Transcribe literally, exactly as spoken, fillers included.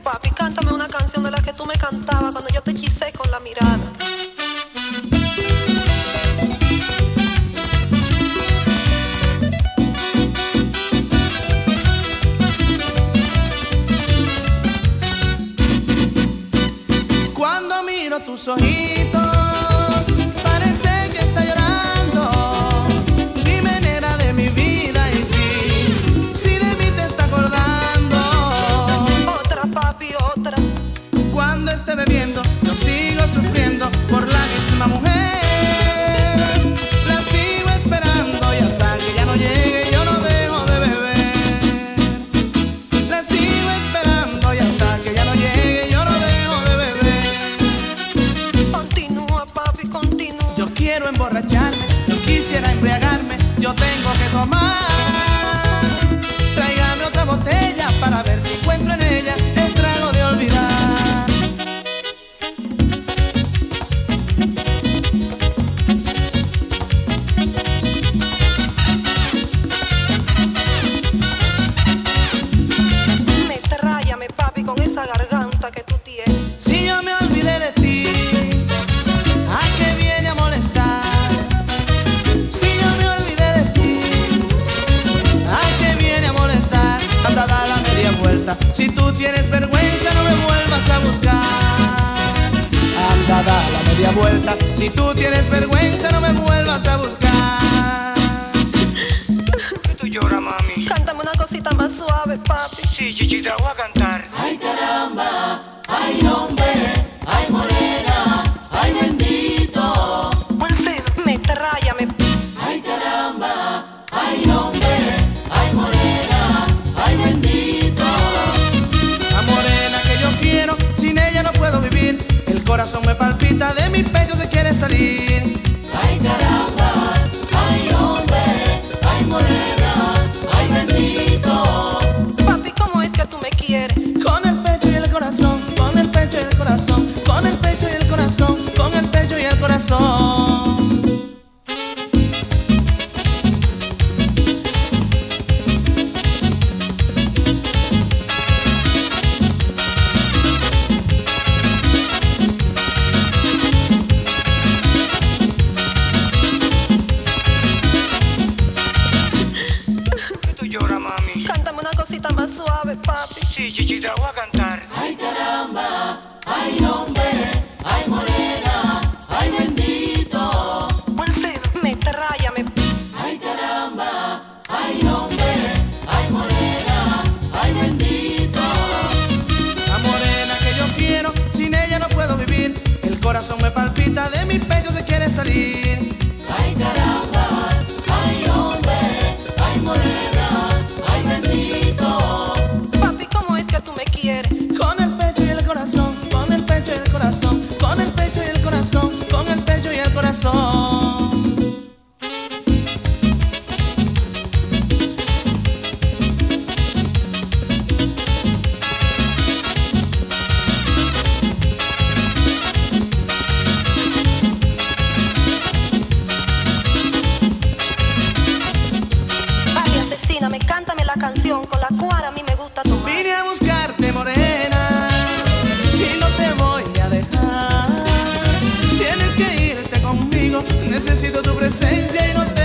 papi, cántame una canción de la que tú me cantabas cuando yo te hechicé con la mirada. Cuando miro tus ojitos, parece que está llorando. Dime, nena de mi vida, y si, si de mí te está acordando. Otra, papi, otra. Cuando esté bebiendo, yo sigo sufriendo por la misma mujer. La sigo esperando y hasta que ya no llegue yo no dejo de beber. La sigo esperando y hasta que ya no llegue yo no dejo de beber. Continúa, papi, continúa. Yo quiero emborracharme, yo quisiera embriagarme, yo tengo que tomar. Tráigame otra botella para ver si encuentro en ella el trago de olvidar. Metráyame, papi, con esa garganta que tú tienes. Si yo me olvidé de ti, ¿a qué viene a molestar? Si yo me olvidé de ti, ¿a qué viene a molestar? Anda, da la media vuelta. Si tú tienes vergüenza, no me vuelvas a buscar. Anda, da la media vuelta. Si tú tienes vergüenza, no me vuelvas a buscar. ¿Qué tú lloras, mami? Cántame una cosita más suave, papi. Sí, chichi, te voy a cantar. Ay caramba, ay hombre, ay morena, ay bendito. Wilfrido, metráyame. Ay caramba, ay hombre, ay morena, ay bendito. La morena que yo quiero, sin ella no puedo vivir. El corazón me palpita, de mi pecho se quiere salir. Ay caramba, ay hombre, ay morena, ay bendito. Papi, ¿cómo es que tú me quieres? Con el pecho y el corazón, con el pecho y el corazón, con el pecho y el corazón, con el pecho y el corazón. ¿Qué tú lloras, mami? Cántame una cosita más suave, papi. Sí, chichi, te voy a cantar. Ay caramba, ay hombre, ay morena, ay bendito. Wilfrido, metráyame. Ay caramba, ay hombre, ay morena, ay bendito. La morena que yo quiero, sin ella no puedo vivir. El corazón me palpita, de mi pecho se quiere salir. Ay caramba, ay hombre, ay morena, ay bendito. Papi, ¿cómo es que tú me quieres? Con el pecho y el corazón, con el pecho y el corazón, con el pecho y el corazón, con el pecho y el corazón. Papi, asesíname, cántame la canción con la cual a mí me gusta tomar. Vine a buscarte, morena, y no te voy a dejar. Tienes que irte conmigo, necesito tu presencia y no te